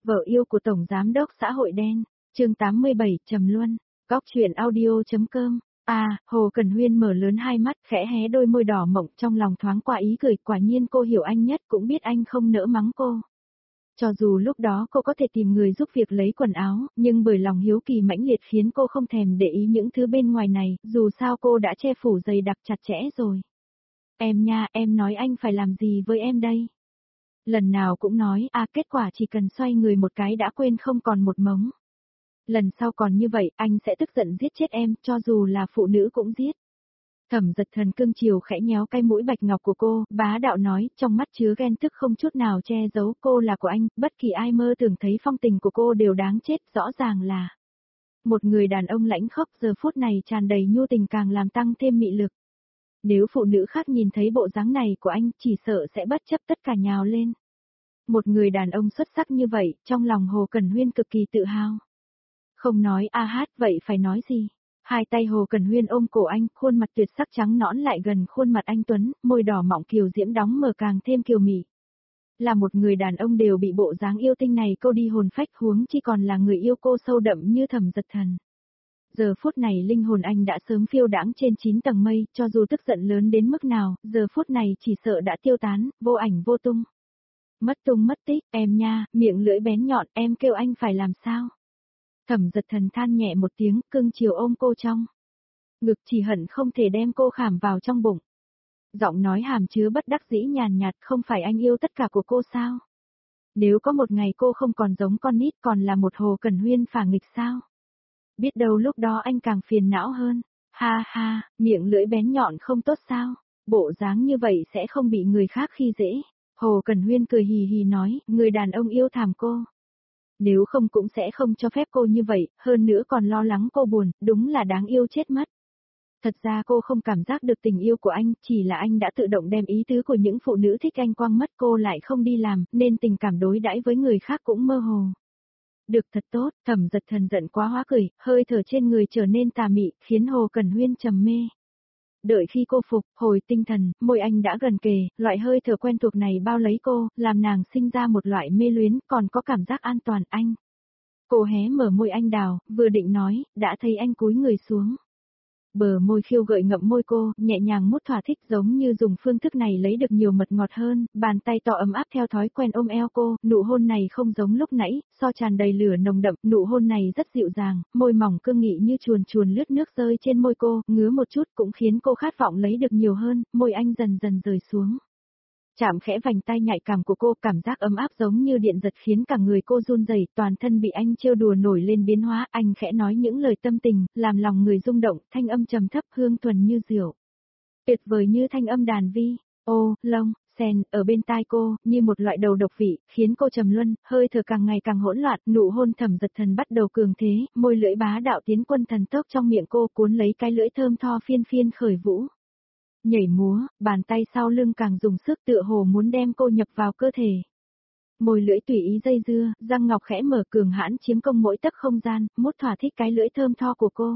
Vợ yêu của Tổng Giám đốc xã hội đen, chương 87, Trầm Luân, góc truyện audio.com. Hồ Cần Huyên mở lớn hai mắt, khẽ hé đôi môi đỏ mọng, trong lòng thoáng qua ý cười, quả nhiên cô hiểu anh nhất, cũng biết anh không nỡ mắng cô. Cho dù lúc đó cô có thể tìm người giúp việc lấy quần áo, nhưng bởi lòng hiếu kỳ mãnh liệt khiến cô không thèm để ý những thứ bên ngoài này, dù sao cô đã che phủ dày đặc chặt chẽ rồi. Em nha, em nói anh phải làm gì với em đây? Lần nào cũng nói, kết quả chỉ cần xoay người một cái đã quên không còn một mống. Lần sau còn như vậy, anh sẽ tức giận giết chết em, cho dù là phụ nữ cũng giết. Thẩm Dật Thần cưng chiều khẽ nhéo cái mũi bạch ngọc của cô, bá đạo nói, trong mắt chứa ghen tức không chút nào che giấu, cô là của anh, bất kỳ ai mơ tưởng thấy phong tình của cô đều đáng chết, rõ ràng là. Một người đàn ông lãnh khốc giờ phút này tràn đầy nhu tình càng làm tăng thêm mị lực. Nếu phụ nữ khác nhìn thấy bộ dáng này của anh, chỉ sợ sẽ bất chấp tất cả nhào lên. Một người đàn ông xuất sắc như vậy, trong lòng Hồ Cần Huyên cực kỳ tự hào. Không nói vậy phải nói gì? Hai tay Hồ Cần Huyên ôm cổ anh, khuôn mặt tuyệt sắc trắng nõn lại gần khuôn mặt anh tuấn, môi đỏ mọng kiều diễm đóng mở càng thêm kiều mị. Là một người đàn ông đều bị bộ dáng yêu tinh này câu đi hồn phách, huống chi còn là người yêu cô sâu đậm như Thẩm Dật Thần. Giờ phút này linh hồn anh đã sớm phiêu đãng trên 9 tầng mây, cho dù tức giận lớn đến mức nào, giờ phút này chỉ sợ đã tiêu tán, vô ảnh vô tung. Mất tung mất tích, em nha, miệng lưỡi bén nhọn, em kêu anh phải làm sao? Thẩm Dật Thần than nhẹ một tiếng, cưng chiều ôm cô trong ngực, chỉ hận không thể đem cô khảm vào trong bụng. Giọng nói hàm chứa bất đắc dĩ nhàn nhạt, không phải anh yêu tất cả của cô sao? Nếu có một ngày cô không còn giống con nít, còn là một Hồ Cần Huyên phả nghịch sao? Biết đâu lúc đó anh càng phiền não hơn. Ha ha, miệng lưỡi bén nhọn không tốt sao? Bộ dáng như vậy sẽ không bị người khác khi dễ. Hồ Cần Huyên cười hì hì nói, người đàn ông yêu thảm cô. Nếu không cũng sẽ không cho phép cô như vậy, hơn nữa còn lo lắng cô buồn, đúng là đáng yêu chết mất. Thật ra cô không cảm giác được tình yêu của anh, chỉ là anh đã tự động đem ý tứ của những phụ nữ thích anh quăng mất, cô lại không đi làm, nên tình cảm đối đãi với người khác cũng mơ hồ. Được thật tốt, Thẩm Dật Thần giận quá hóa cười, hơi thở trên người trở nên tà mị, khiến Hồ Cần Huyên trầm mê. Đợi khi cô phục, hồi tinh thần, môi anh đã gần kề, loại hơi thở quen thuộc này bao lấy cô, làm nàng sinh ra một loại mê luyến, còn có cảm giác an toàn anh. Cô hé mở môi anh đào, vừa định nói, đã thấy anh cúi người xuống. Bờ môi khiêu gợi ngậm môi cô, nhẹ nhàng mút thỏa thích, giống như dùng phương thức này lấy được nhiều mật ngọt hơn, bàn tay to ấm áp theo thói quen ôm eo cô, nụ hôn này không giống lúc nãy, so tràn đầy lửa nồng đậm, nụ hôn này rất dịu dàng, môi mỏng cương nghị như chuồn chuồn lướt nước rơi trên môi cô, ngứa một chút cũng khiến cô khát vọng lấy được nhiều hơn, môi anh dần dần rời xuống. Chạm khẽ vành tay nhạy cảm của cô, cảm giác ấm áp giống như điện giật khiến cả người cô run rẩy, toàn thân bị anh trêu đùa nổi lên biến hóa, anh khẽ nói những lời tâm tình, làm lòng người rung động, thanh âm trầm thấp hương thuần như rượu. Tuyệt vời như thanh âm đàn vi, lông, sen, ở bên tai cô, như một loại đầu độc vị, khiến cô trầm luân, hơi thở càng ngày càng hỗn loạn, nụ hôn Thẩm Dật Thần bắt đầu cường thế, môi lưỡi bá đạo tiến quân thần tốc trong miệng cô, cuốn lấy cái lưỡi thơm tho phiên phiên khởi vũ. Nhảy múa, bàn tay sau lưng càng dùng sức tựa hồ muốn đem cô nhập vào cơ thể. Môi lưỡi tùy ý dây dưa, răng ngọc khẽ mở cường hãn chiếm công mỗi tấc không gian, mút thỏa thích cái lưỡi thơm tho của cô.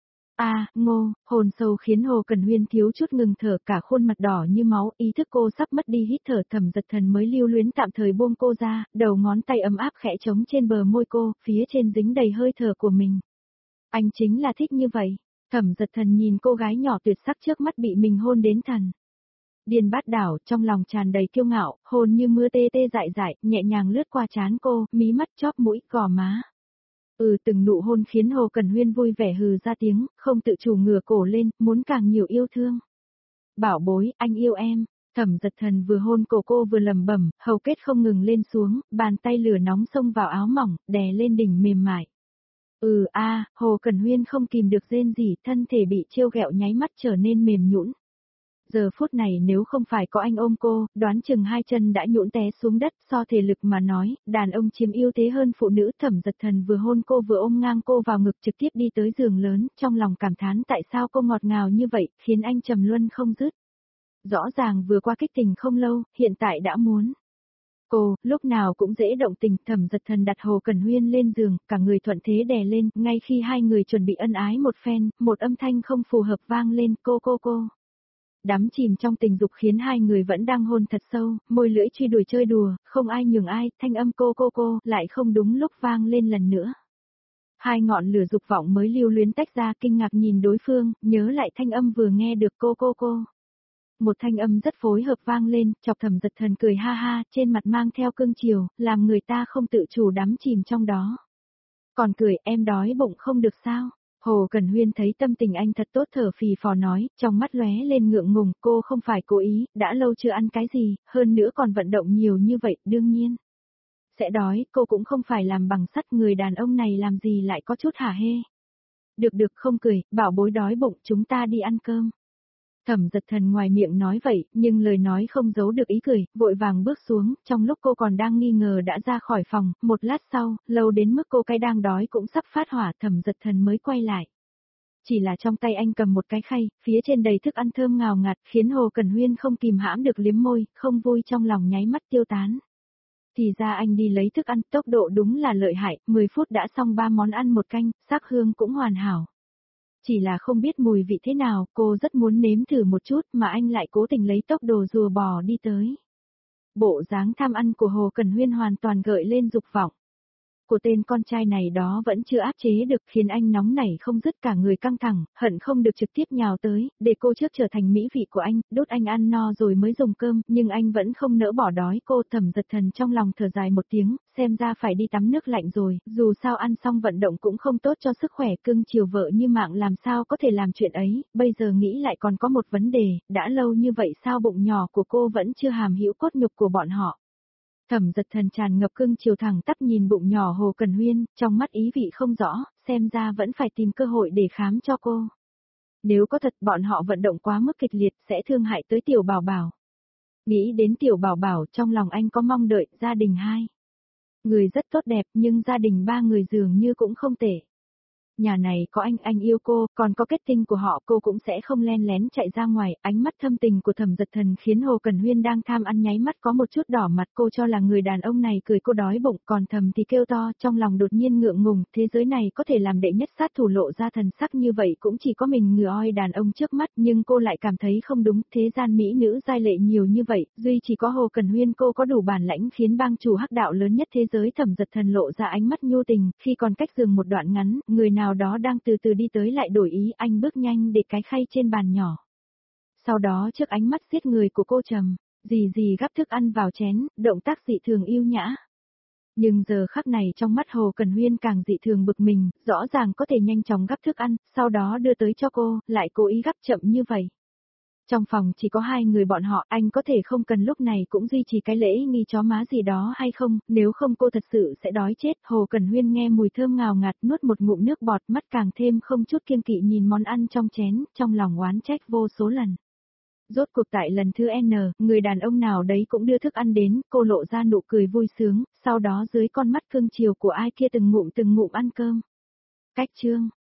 Hồn sâu khiến Hồ Cần Huyên thiếu chút ngừng thở, cả khuôn mặt đỏ như máu, ý thức cô sắp mất đi hít thở. Thẩm Dật Thần mới lưu luyến tạm thời buông cô ra, đầu ngón tay ấm áp khẽ trống trên bờ môi cô, phía trên dính đầy hơi thở của mình. Anh chính là thích như vậy. Thẩm Dật Thần nhìn cô gái nhỏ tuyệt sắc trước mắt bị mình hôn đến thần điên bát đảo, trong lòng tràn đầy kiêu ngạo, hôn như mưa tê tê dại dại, nhẹ nhàng lướt qua trán cô, mí mắt, chóp mũi, gò má. Từng nụ hôn khiến Hồ Cần Huyên vui vẻ hừ ra tiếng, không tự chủ ngửa cổ lên, muốn càng nhiều yêu thương. Bảo bối, anh yêu em. Thẩm Dật Thần vừa hôn cổ cô vừa lẩm bẩm, hầu kết không ngừng lên xuống, bàn tay lửa nóng xông vào áo mỏng, đè lên đỉnh mềm mại. Hồ Cần Huyên không kìm được rên rỉ, thân thể bị trêu ghẹo nháy mắt trở nên mềm nhũn. Giờ phút này nếu không phải có anh ôm cô, đoán chừng hai chân đã nhũn té xuống đất, so thể lực mà nói, đàn ông chiếm ưu thế hơn phụ nữ. Thẩm Dật Thần vừa hôn cô vừa ôm ngang cô vào ngực trực tiếp đi tới giường lớn, trong lòng cảm thán tại sao cô ngọt ngào như vậy, khiến anh trầm luân không dứt. Rõ ràng vừa qua kích tình không lâu, hiện tại đã muốn. Cô, lúc nào cũng dễ động tình. Thẩm Dật Thần đặt Hồ Cần Huyên lên giường, cả người thuận thế đè lên, ngay khi hai người chuẩn bị ân ái một phen, một âm thanh không phù hợp vang lên, cô. Đắm chìm trong tình dục khiến hai người vẫn đang hôn thật sâu, môi lưỡi truy đuổi chơi đùa, không ai nhường ai, thanh âm cô lại không đúng lúc vang lên lần nữa. Hai ngọn lửa dục vọng mới lưu luyến tách ra, kinh ngạc nhìn đối phương, nhớ lại thanh âm vừa nghe được cô. Một thanh âm rất phối hợp vang lên, chọc Thẩm Dật Thần cười ha ha, trên mặt mang theo cương chiều, làm người ta không tự chủ đắm chìm trong đó. Còn cười, em đói bụng không được sao? Hồ Cẩn Huyên thấy tâm tình anh thật tốt, thở phì phò nói, trong mắt lóe lên ngượng ngùng, cô không phải cố ý, đã lâu chưa ăn cái gì, hơn nữa còn vận động nhiều như vậy, đương nhiên sẽ đói, cô cũng không phải làm bằng sắt, người đàn ông này làm gì lại có chút hả hê. Được không cười, bảo bối đói bụng, chúng ta đi ăn cơm. Thẩm Dật Thần ngoài miệng nói vậy, nhưng lời nói không giấu được ý cười, vội vàng bước xuống, trong lúc cô còn đang nghi ngờ đã ra khỏi phòng, một lát sau, lâu đến mức cô cái đang đói cũng sắp phát hỏa, Thẩm Dật Thần mới quay lại. Chỉ là trong tay anh cầm một cái khay, phía trên đầy thức ăn thơm ngào ngạt, khiến Hồ Cẩn Huyên không kìm hãm được liếm môi, không vui trong lòng nháy mắt tiêu tán. Thì ra anh đi lấy thức ăn, tốc độ đúng là lợi hại, 10 phút đã xong 3 món ăn một canh, sắc hương cũng hoàn hảo. Chỉ là không biết mùi vị thế nào, cô rất muốn nếm thử một chút mà anh lại cố tình lấy tốc độ rùa bò đi tới. Bộ dáng tham ăn của Hồ Cẩn Huyên hoàn toàn gợi lên dục vọng. Của tên con trai này đó vẫn chưa áp chế được, khiến anh nóng nảy không dứt, cả người căng thẳng, hận không được trực tiếp nhào tới, để cô trước trở thành mỹ vị của anh, đốt anh ăn no rồi mới dùng cơm, nhưng anh vẫn không nỡ bỏ đói cô. Thẩm Dật Thần trong lòng thở dài một tiếng, xem ra phải đi tắm nước lạnh rồi, dù sao ăn xong vận động cũng không tốt cho sức khỏe, cưng chiều vợ như mạng làm sao có thể làm chuyện ấy, bây giờ nghĩ lại còn có một vấn đề, đã lâu như vậy sao bụng nhỏ của cô vẫn chưa hàm hữu cốt nhục của bọn họ. Thẩm Dật Thần tràn ngập cưng chiều thẳng tắp nhìn bụng nhỏ Hồ Cẩn Huyên, trong mắt ý vị không rõ, xem ra vẫn phải tìm cơ hội để khám cho cô. Nếu có thật bọn họ vận động quá mức kịch liệt sẽ thương hại tới tiểu bảo bảo. Nghĩ đến tiểu bảo bảo, trong lòng anh có mong đợi, gia đình hai người rất tốt đẹp, nhưng gia đình ba người dường như cũng không tệ. Nhà này có anh yêu cô, còn có kết tinh của họ, cô cũng sẽ không len lén chạy ra ngoài. Ánh mắt thâm tình của Thẩm Dật Thần khiến Hồ Cẩn Huyên đang tham ăn nháy mắt có một chút đỏ mặt, cô cho là người đàn ông này cười cô đói bụng, còn thầm thì kêu to, trong lòng đột nhiên ngượng ngùng, thế giới này có thể làm đệ nhất sát thủ lộ ra thần sắc như vậy cũng chỉ có mình người oi đàn ông trước mắt, nhưng cô lại cảm thấy không đúng, thế gian mỹ nữ giai lệ nhiều như vậy, duy chỉ có Hồ Cẩn Huyên cô có đủ bản lãnh khiến bang chủ hắc đạo lớn nhất thế giới. Thẩm Dật Thần lộ ra ánh mắt nhu tình, khi còn cách giường một đoạn ngắn, người nào đó đang từ từ đi tới lại đổi ý, anh bước nhanh để cái khay trên bàn nhỏ. Sau đó trước ánh mắt giết người của cô trầm, gì gắp thức ăn vào chén, động tác dị thường yêu nhã. Nhưng giờ khắc này trong mắt Hồ Cẩn Huyên càng dị thường bực mình, rõ ràng có thể nhanh chóng gắp thức ăn, sau đó đưa tới cho cô, lại cố ý gắp chậm như vậy. Trong phòng chỉ có hai người bọn họ, anh có thể không cần lúc này cũng duy trì cái lễ nghi chó má gì đó hay không, nếu không cô thật sự sẽ đói chết. Hồ Cẩn Huyên nghe mùi thơm ngào ngạt nuốt một ngụm nước bọt, mắt càng thêm không chút kiêng kỵ nhìn món ăn trong chén, trong lòng oán trách vô số lần. Rốt cuộc tại lần thứ N, người đàn ông nào đấy cũng đưa thức ăn đến, cô lộ ra nụ cười vui sướng, sau đó dưới con mắt cưng chiều của ai kia từng ngụm ăn cơm. Cách chương